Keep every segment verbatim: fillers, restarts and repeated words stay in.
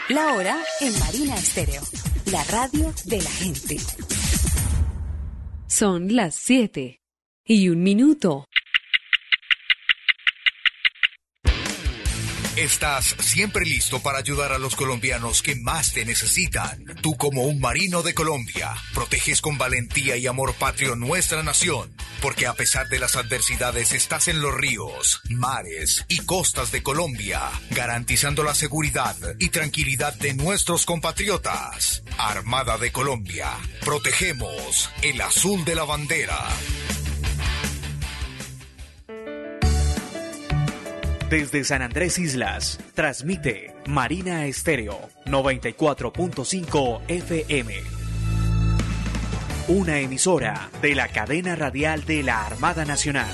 La hora en Marina Estéreo, la radio de la gente. Son las siete y un minuto. Estás siempre listo para ayudar a los colombianos que más te necesitan. Tú, como un marino de Colombia, proteges con valentía y amor patrio nuestra nación, porque a pesar de las adversidades estás en los ríos, mares y costas de Colombia, garantizando la seguridad y tranquilidad de nuestros compatriotas. Armada de Colombia, protegemos el azul de la bandera. Desde San Andrés Islas, transmite Marina Estéreo noventa y cuatro punto cinco F M. Una emisora de la cadena radial de la Armada Nacional.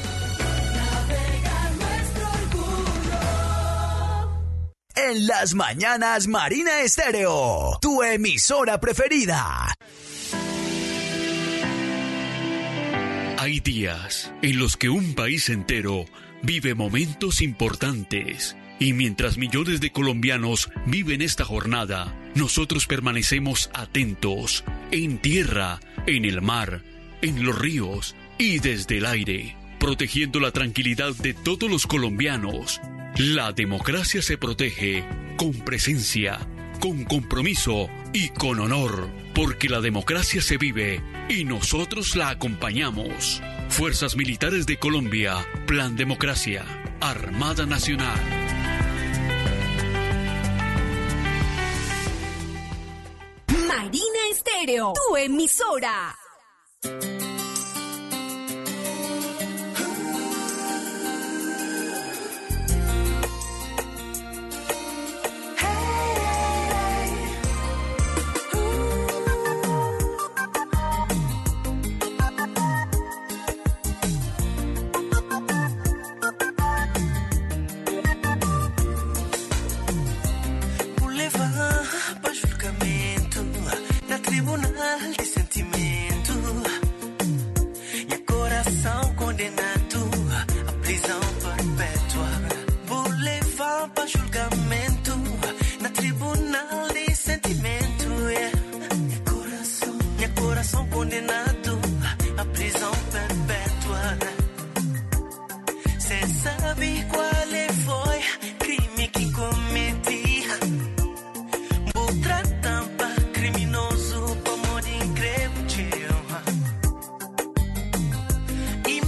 En las mañanas, Marina Estéreo, tu emisora preferida. Hay días en los que un país entero vive momentos importantes, y mientras millones de colombianos viven esta jornada, nosotros permanecemos atentos, en tierra, en el mar, en los ríos y desde el aire, protegiendo la tranquilidad de todos los colombianos. La democracia se protege con presencia, con compromiso y con honor, porque la democracia se vive y nosotros la acompañamos. Fuerzas Militares de Colombia, Plan Democracia, Armada Nacional. Marina Estéreo, tu emisora.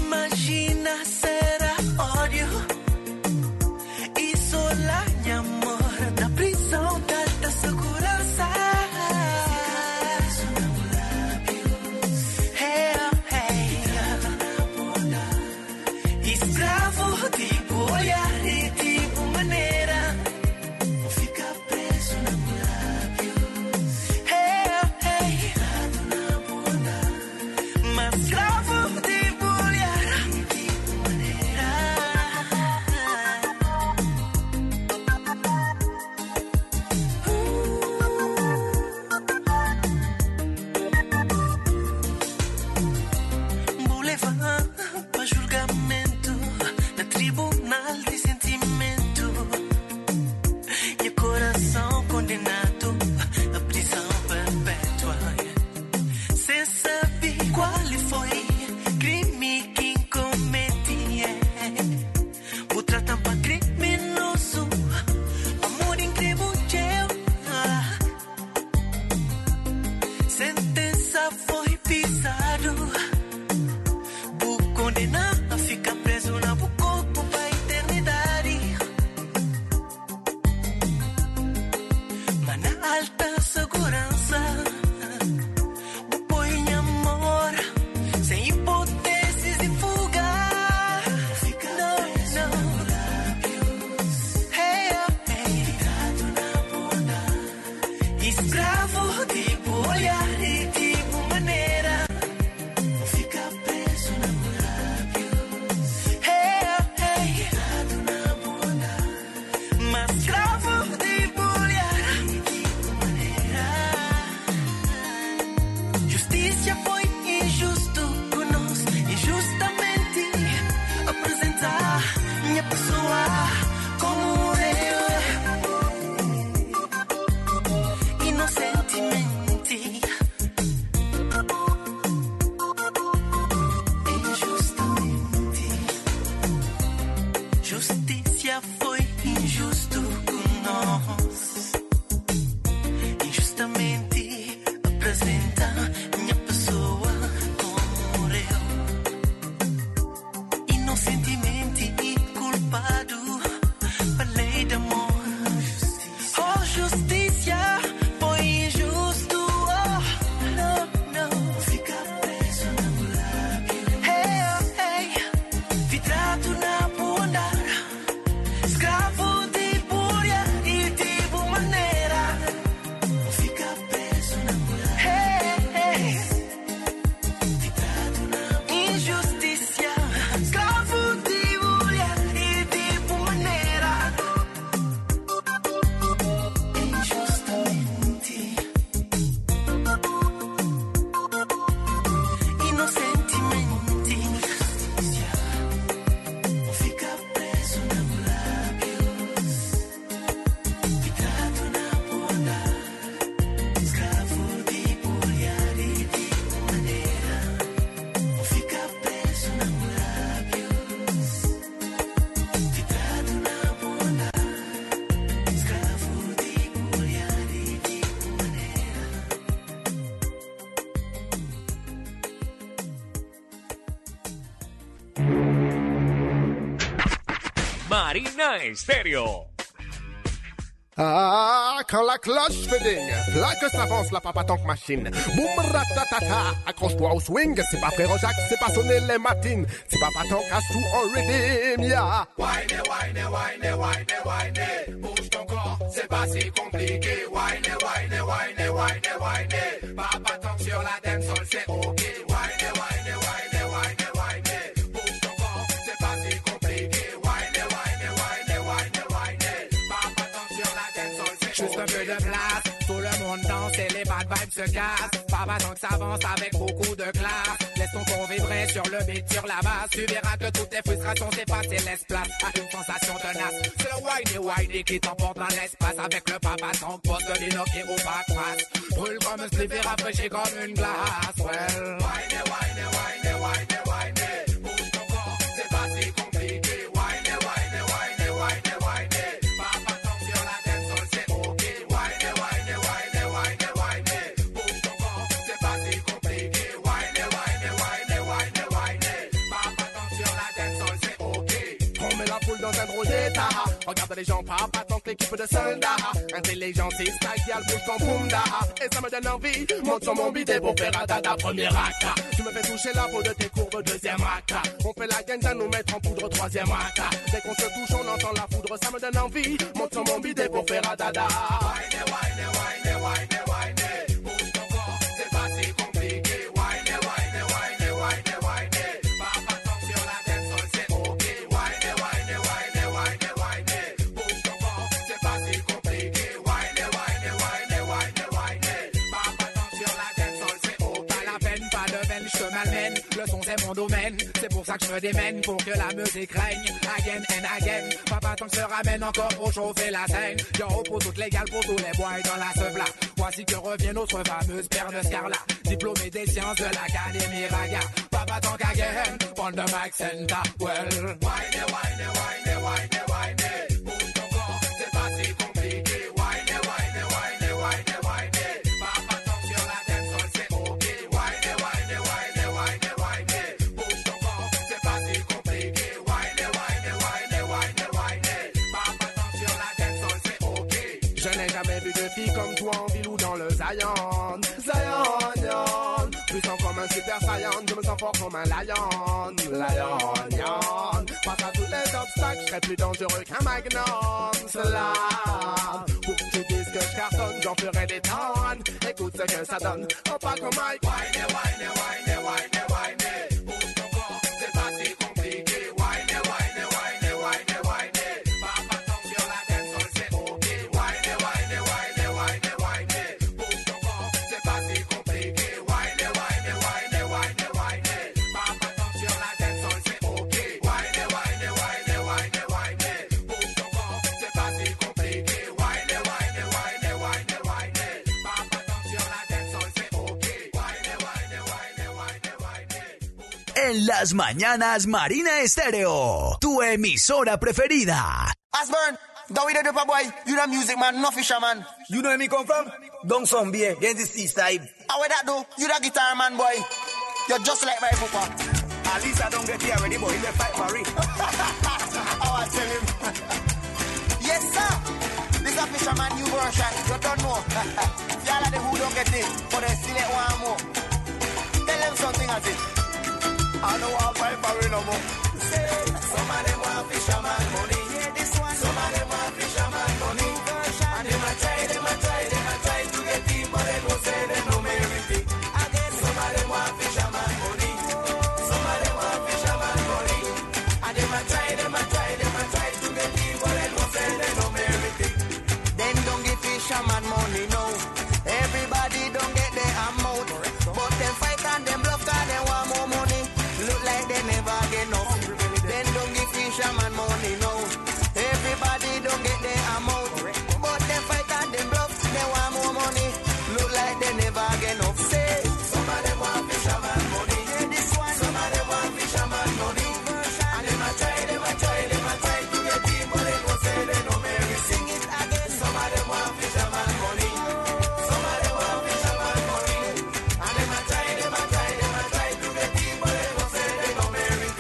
Imagina será ódio e só la amor. dia foi injusto com nós. Injustamente apresenta minha pessoa como eu. Inocentemente e culpado, falei de amor. Oh, justiça foi injusto. Oh, não, não. Fica preso no lábio. Hey, oh, hey. Vidrado na bunda. Escravo de bulha e de boa maneira. Fica preso na bunda. Hey, hey. Vidrado na injustiça. Escravo de bulha e de boa maneira. Injustamente. Inocentemente. Fica preso nos lábios. Vidrado na bunda. Escravo de bulhar e de maneira. Fica preso nos lábios. Vidrado na bunda. Escravo de bulhar e de maneira. Marina Estéreo. Ah, quand la cloche fait ding, là que s'avance la papatanque machine. Boum ratatata, accroche-toi au swing, c'est pas frère Jacques, c'est pas sonner les matines. C'est papatanque à sous en redeem, ya. Whine, whine, whine, whine, whine. Bouge ton corps, c'est pas si compliqué. Whine, whine, whine, whine, whine. Papatanque sur la dancehall, c'est ok. Whine, whine, whine, whine, whine. Bouge ton corps, c'est pas si compliqué. Whine, whine, whine, whine, whine. Papatanque sur la dancehall, c'est ok. Juste un peu de place, tout le monde danse et les bad vibes se cassent. Papatanque s'avance avec beaucoup de classe. Laisse ton corps vibrer sur le beat, sur la base. Tu verras que toutes tes frustrations s'effacent. Laisse place à une sensation tenace. C'est le whiny whiny qui t'emporte dans l'espace. Avec le papatanque, poste de l'inoc et au bac face. Brûle comme un slip et rafraîchis comme une glace. Well, whiny whiny whiny whiny whiny. Bouge ton corps, c'est pas si compliqué. Whiny whiny whiny whiny whiny. Papatanque sur la dancehall, c'est ok. Whiny whiny whiny whiny whiny. Bouge ton corps, c'est pas si compliqué. Whiny whiny whiny whiny whiny. Papatanque sur la dancehall, c'est ok. On met la foule dans un gros état. Regarde les gens, papatanque, l'équipe de soldats. Intelligence et stagial, bouge ton boumda. Et ça me donne envie, monte sur mon bidet pour faire un dada premier raka. Tu me fais toucher la peau de tes courbes deuxième raka. On fait la gaine à nous mettre en poudre troisième raka. Dès qu'on se touche, on entend la foudre, ça me donne envie. Monte sur mon bidet pour faire un dada. Whiny, whiny, whiny, whiny, whiny. Bouge ton corps, c'est pas si compliqué. Whiny, whiny, whiny, whiny, whiny. Papatanque sur la dancehall, c'est ok. Whiny, whiny, whiny, whiny, whiny. Bouge ton corps, c'est pas si compliqué. Whiny, whiny, whiny, whiny, whiny. Papatanque sur la dancehall, c'est ok. Pas la peine, pas de veine, je te malmène. Le son c'est mon domaine, c'est pour ça que je me démène. Pour que la musique règne, again and again. Papatanque se ramène encore pour chauffer la scène. Yo, pour toutes les gales, pour tous les boys dans la seubla. Voici que revient notre fameuse paire de Scarla. Diplômée des sciences de l'Académie Raga. Papatanque again, on the mic center. Well, Whiny, whiny, whiny, whiny, whiny. Bouge ton corps, c'est pas si compliqué. Whiny, whiny, whiny, whiny, whiny. Papatanque sur la dancehall, c'est ok. Whiny, whiny, whiny, whiny, whiny. Bouge ton corps, c'est pas si compliqué. Whiny, whiny, whiny, whiny, whiny. Papatanque sur la dancehall, c'est ok. Je n'ai jamais vu de fille comme toi en ville ou dans le Zion. Zion, yon. Puissant comme un super saiyan, je me sens fort comme un lion. Lion, yon. Face à tous les obstacles, je serais plus dangereux qu'un magnum. Cela, pour que tu dises que je cartonne, j'en ferai des tonnes. Écoute ce que ça donne, oh pas comme Mike. Whiny, whiny, whiny, whiny, whiny. Bouge ton corps, c'est pas si compliqué. Whiny, whiny, whiny, whiny, whiny. Papatanque sur la dancehall, c'est ok. Whiny, whiny, whiny, whiny, whiny. Bouge ton corps, c'est pas si compliqué. Whiny, whiny, whiny, whiny, whiny. Papatanque sur la dancehall, c'est ok. Whiny, whiny, whiny, whiny, whiny. Bouge ton corps, c'est pas si compliqué. Whiny, whiny, whiny, whiny, whiny. Papatanque sur la dancehall, c'est ok. Whiny, whiny, whiny, whiny, whiny. En las mañanas Marina Estéreo, tu emisora preferida. Asburn, don't we do the boy? You the music man, no fisherman. You know where me come from? Down some beer, against the seaside. How where that do? You the guitar man boy. You're just like my papa. At least I don't get here already, boy. He may fight for it. Oh, I tell him. Yes, sir. This a fisherman new version. You don't know. Y'all are the who don't get it, but they still let one more. Tell them something as it. I know I'll fight for it no more. Say, some of them want fisherman money. Yeah, this one. Some of them want fisherman money. Version. And they might try, they might try, they might try to get in, but they don't say they no merit it. Again. Some of them want fisherman money. Some of them want fisherman money. And they might try, they might try, they might try to get in, but they don't say they no merit it. Then don't give fisherman money, no. Everybody don't get their amount. But them fight and them bluff cause they want more money. Look like they never get enough. Then don't give fisherman money, no. Everybody don't get their amount. But them fight and them bluff, they want more money. Look like they never get enough. Say, some of them want fisherman money. Yeah, this one. Some of them want fisherman money. And they might try, they might try, they might try to get in, but they don't say they no merit. Sing it again. Some of them want fisherman money. Some of them want fisherman money. And they might try, they might try, they might try to get in, but they don't say they no merit.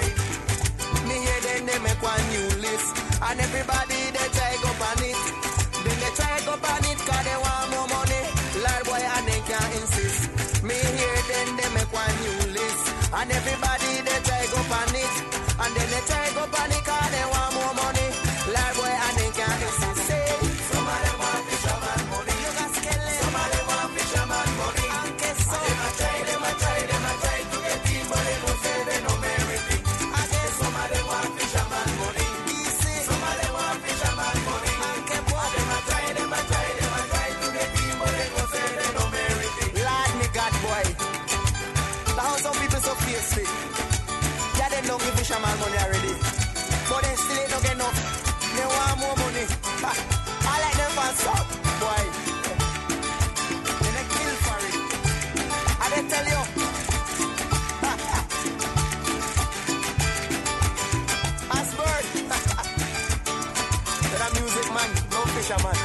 Me hear them, they make one new list. And everybody, they try go on it. Then they try go on it cause they want more money. Lord boy, and they can't insist. Me hear them, they make one new list. And everybody, they try go on it. And then they try go on it cause they want more money. Lord boy, and they can't insist. Say, some of them want fisherman money. You got skeleton. Some of them want fisherman money. And guess so. And they might try, they might try, they might try to get in, but they don't say they no merit. I guess some of them want fisherman money. Easy. Some of them want fisherman money. And get what? They might try, they might try, they might try to get in, but they don't say they no merit. Lord me God boy. Now some people so fierce. Yeah, they don't give fisherman money already. But they still don't get enough. They want more money. Ha. I like them fans up, boy. Then they kill for it. I they tell you. Asburn. They're a music man, no fisherman.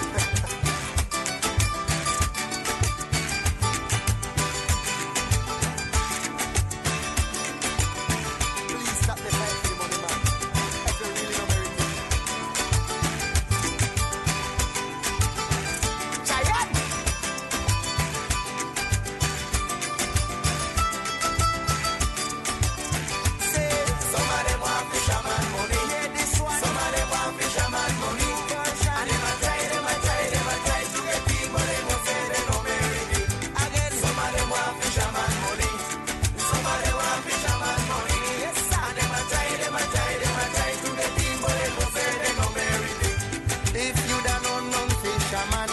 Please stop the fight for the money, man. If you really know merit it. Giant! Say, Some of them want fisherman money. yeah, this one. Some of them want fisherman money. And they might try, they might try, they might try to get in, but they don't say they no merit. Again. Some of them want fisherman money. Some of them want fisherman money. Yes, sir. And they might try, they might try, they might try to get in, but they don't say they no merit. If you don't know none fisherman,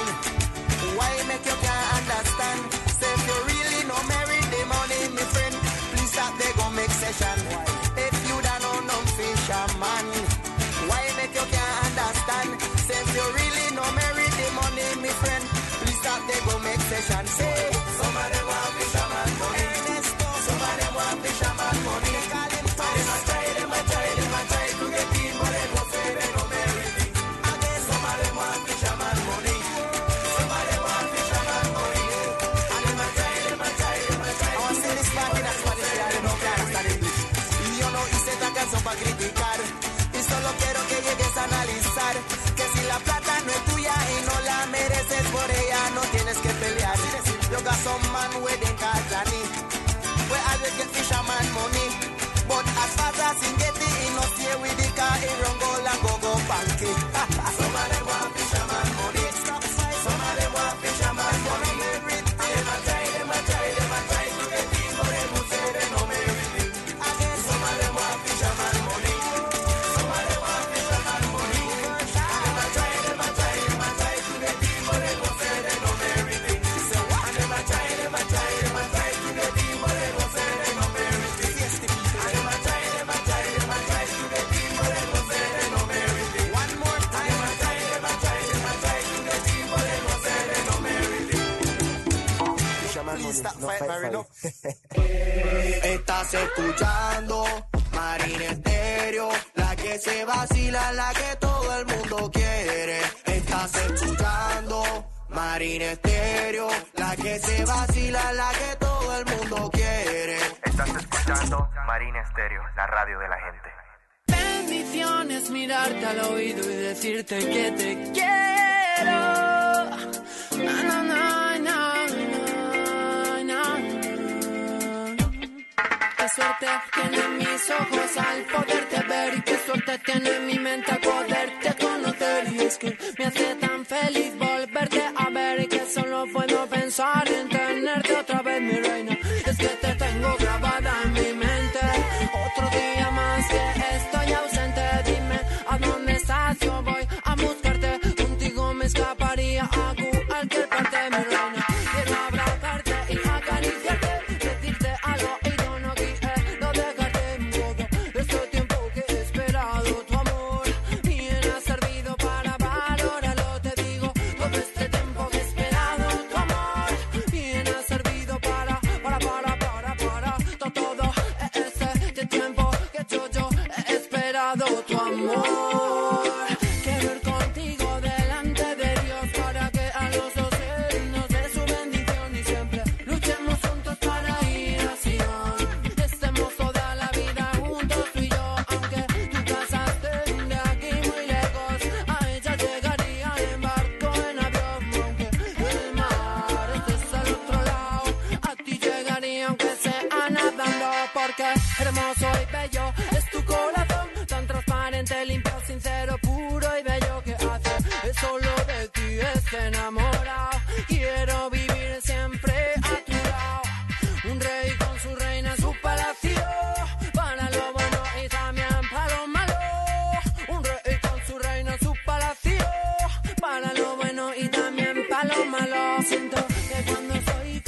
why make you can't understand? Say if you really no merit the money, my friend, please stop they go make session. If you don't know none fisherman, why make you can't understand? Say if you really no merit the money, my friend, please stop they go make session. Say Some of them want fisherman money. Ernesto, Some of them want fisherman money. they call him And they might try, they might try, they might try to get in, but they don't say they no merit. again. Some of them want fisherman money. Some of them want fisherman money. And they might try, they might try, they might try I want to say this part in Spanish, ya no can understand English. Y yo no hice esta canción para criticar. Y solo quiero que llegues a analizar que si la plata no es tuya y no la mereces por ella, no tienes que pelear. You got some man where they call Johnny, where I will get fisherman money. But as far as he get it, he no stay with the car, he run go and go go banky. Some of them want fisherman money. Some of them want fisherman money. And they might try, they might try, they might try to get in, but they don't say they no merit. Again, Some of them want fisherman money. Some of them want fisherman money. And they might try, they might try, they might try to get in, but they don't say they no merit. And they might try, they might try, they might try to get in, but they don't say they no merit. And they might try, they might try, they might try to get in, but they don't say they no merit. one more And they time. might try, they might try, they might try to get in, but they don't say they no merit. Please stop fight, Marino. Hey, Estás escuchando Marina Estéreo, la que se vacila, la que todo el mundo quiere. Estás escuchando Marina Estéreo, la que se vacila, la que todo el mundo quiere. Estás escuchando Marina Estéreo, la radio de la gente. Bendición es mirarte al oído y decirte que te quiero. Na, na, na, na, na, na. Qué suerte tienen mis ojos al poderte ver y qué suerte tiene mi mente al poderte conocer. Y es que me hace tan feliz volverte a ver y que solo puedo pensar en tenerte otra vez, mi reina. Es que te tengo grabada en mi mente. Otro día más que estoy ausente, dime a dónde estás, yo voy a buscarte. Contigo me escaparía a cualquier parte, mi reina. Quiero abrazarte y acariciarte, decirte al oído no quiero dejarte en todo. Este tiempo que he esperado tu amor, bien ha servido para valorarlo, te digo. Todo este tiempo que he esperado tu amor, bien ha servido para, para, para, para, para, todo, todo este tiempo que yo, yo he esperado tu amor. Quiero ir contigo delante de Dios para que a los dos Él nos dé su bendición y siempre luchemos juntos para ir a Sion. Estemos toda la vida juntos tú y yo, aunque tu casa esté de aquí muy lejos. A ella llegaría en barco, en avión, aunque el mar esté al otro lado. A ti llegaría aunque sea nadando, porque hermoso y bello es tu corazón, tan transparente, limpio, sincero, puro y bello que hace es solo de ti estoy enamorado. Quiero vivir siempre a tu lado, un rey con su reina, su palacio, para lo bueno y también para lo malo. Un rey con su reina, su palacio, para lo bueno y también para lo malo. Siento que cuando estoy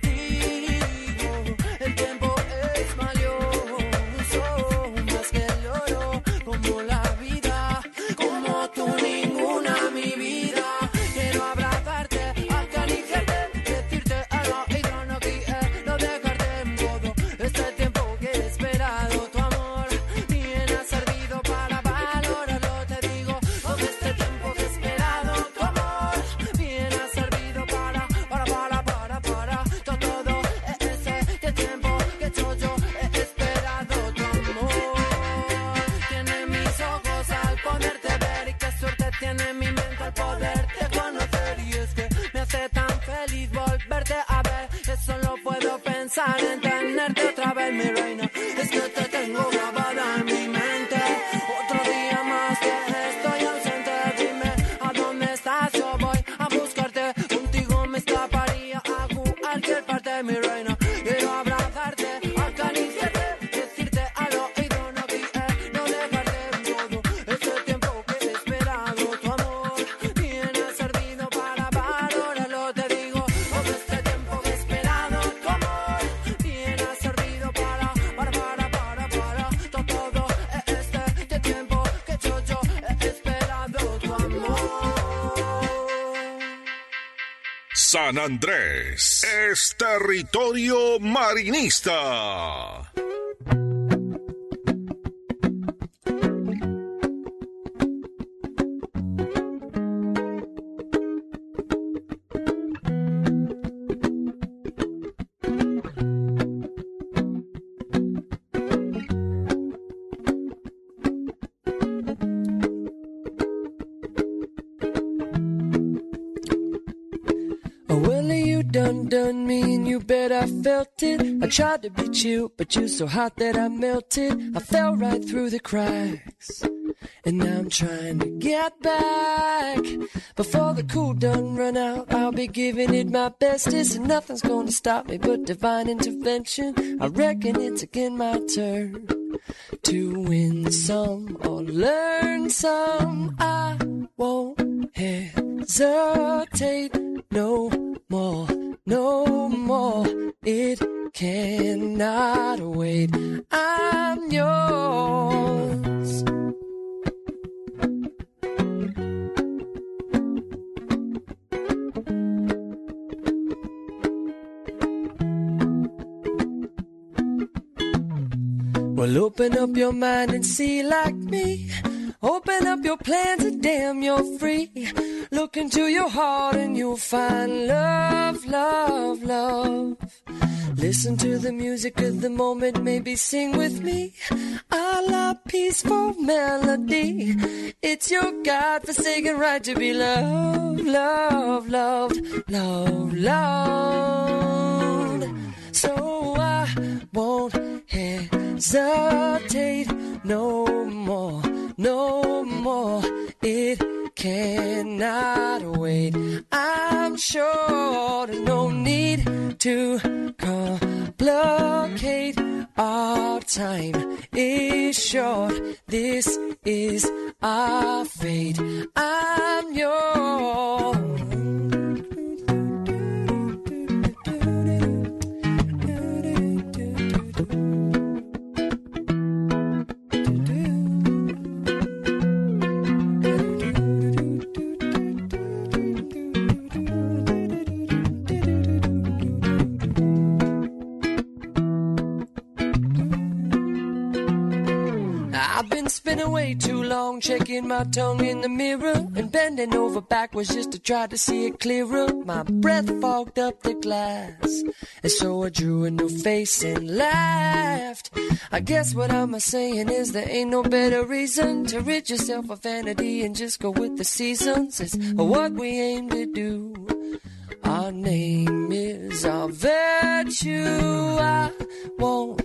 contigo el tiempo es valioso, más que el oro, como la vida, como tú ninguna mi vida. Quiero abrazarte, acariciarte, decirte al oído no quiero dejarte en todo. Este tiempo que he esperado tu amor, bien ha servido para valorarlo, te digo. Todo este tiempo que he esperado tu amor, bien ha servido para, para, para, para, para, todo, todo este tiempo que yo, yo he esperado tu amor. Tiene mis ojos al poderte ver y qué suerte tiene mi mente al poderte conocer. Y es que me hace tan feliz volverte a ver, que solo puedo pensar en tenerte otra vez, mi reina. Es que te tengo grabada en mi mente. Otro día más que estoy ausente, dime a dónde estás, yo voy a buscarte. Contigo me escaparía a cualquier parte, mi reina. Quiero abrazarte, acariciarte, decirte al oído no quiero dejarte en todo. Este tiempo que he esperado tu amor, bien ha servido para valorarlo, te digo. Todo este tiempo que he esperado tu amor, bien ha servido para, para, para, para, para, todo, todo este tiempo que yo, yo he esperado tu amor. San Andrés es territorio marinista. Oh, Willie, you done done me and you bet I felt it. I tried to beat you, but you're so hot that I melted. I fell right through the cracks, and now I'm trying to get back. Before the cool done run out, I'll be giving it my bestest, and nothing's gonna stop me but divine intervention. I reckon it's again my turn to win some or learn some. I won't hesitate no more, no more. It cannot wait. I'm yours. Well, open up your mind and see like me. Open up your plans and damn, you're free. Look into your heart and you'll find love, love, love. Listen to the music of the moment, maybe sing with me. A la peaceful melody. It's your God-forsaken right to be loved, loved, loved, loved, loved. So I won't hesitate no more, no more. It cannot wait. I'm sure there's no need to complicate. Our time is short. This is our fate. I'm yours. I've been spinning way too long, checking my tongue in the mirror and bending over backwards just to try to see it clearer. My breath fogged up the glass, and so I drew a new face and laughed. I guess what I'm saying is there ain't no better reason to rid yourself of vanity and just go with the seasons. It's what we aim to do. Our name is our virtue. I won't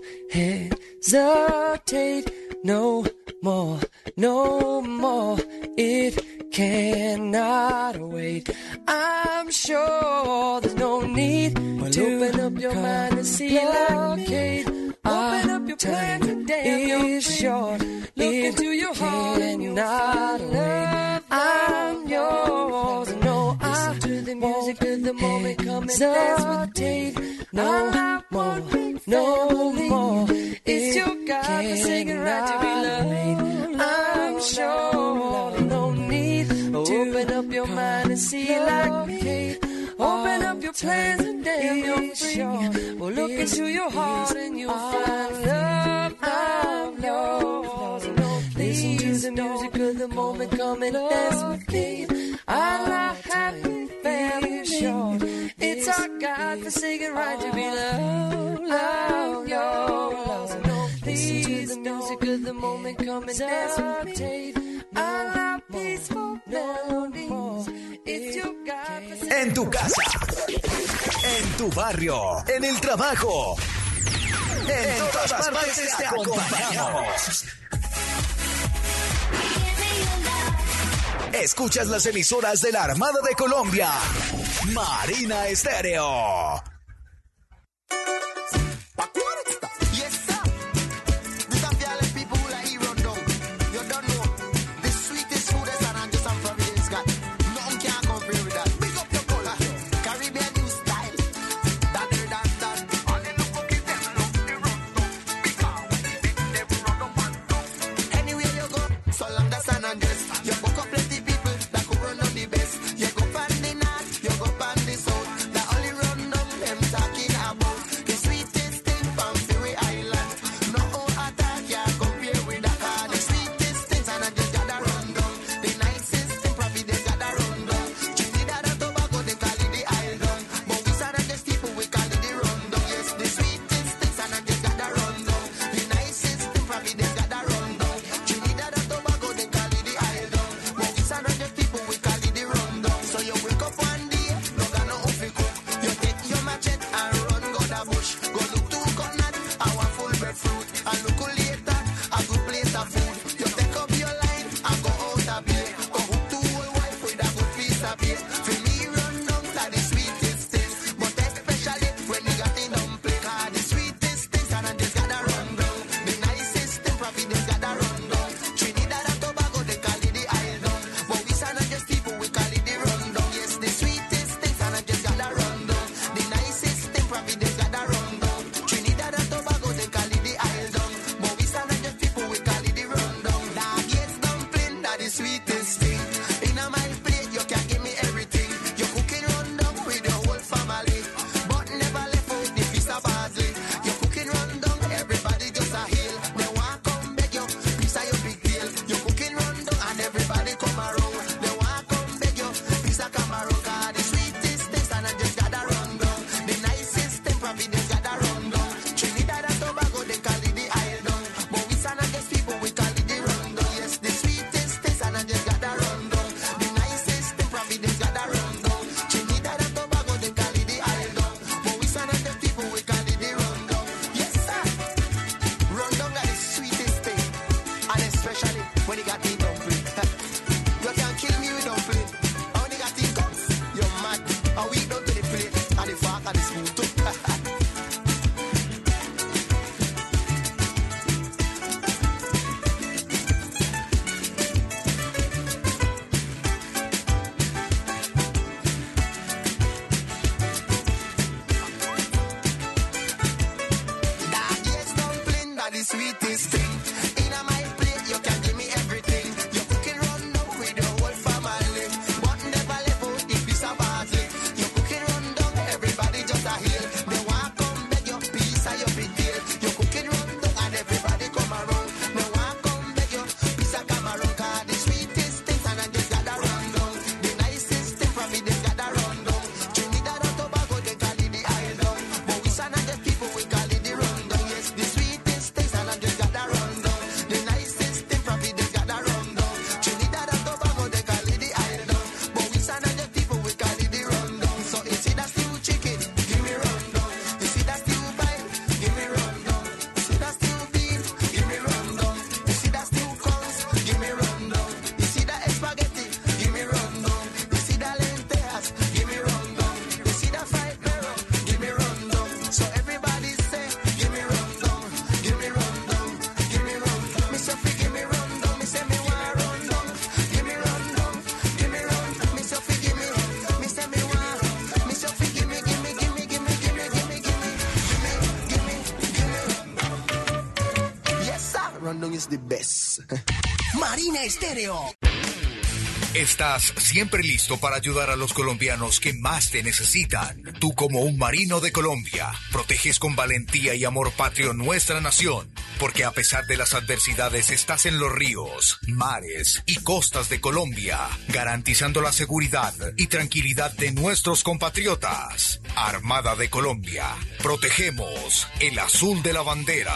hesitate no more, no more. It cannot wait. I'm sure there's no need well, to open up your mind and see like me. Open up your plan today. It's short. Look it into your heart and you'll find love. I'm yours. No, I to the music of the moment. Come and dance with me. No more, no more. It's your God-forsaken right to be loved. I'm sure there's no need to open up your mind and see like me. Open up your plans and damn, you're free. Well, look into your heart and you'll find love. I'm yours. Listen to the music of the moment. Come and dance with me. I'm happy, very short. It's our God-forsaken right to be loved. I'm yours. Listen to the music of the moment. Come and dance with me. I'm peaceful melodies. It's your God-forsaken. En tu casa, en tu barrio, en el trabajo, en, en todas, todas partes te acompañamos. Escuchas las emisoras de la Armada de Colombia. Marina Estéreo. You go find the north, you go find the south. The only run down them is the best. Marina Estéreo. Estás siempre listo para ayudar a los colombianos que más te necesitan. Tú, como un marino de Colombia, proteges con valentía y amor patrio nuestra nación, porque a pesar de las adversidades estás en los ríos, mares y costas de Colombia, garantizando la seguridad y tranquilidad de nuestros compatriotas. Armada de Colombia, protegemos el azul de la bandera.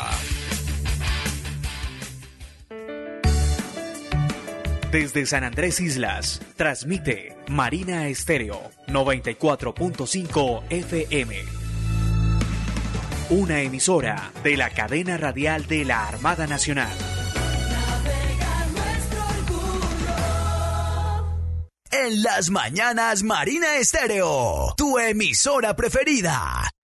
Desde San Andrés Islas, transmite Marina Estéreo noventa y cuatro punto cinco F M. Una emisora de la cadena radial de la Armada Nacional. En las mañanas Marina Estéreo, tu emisora preferida.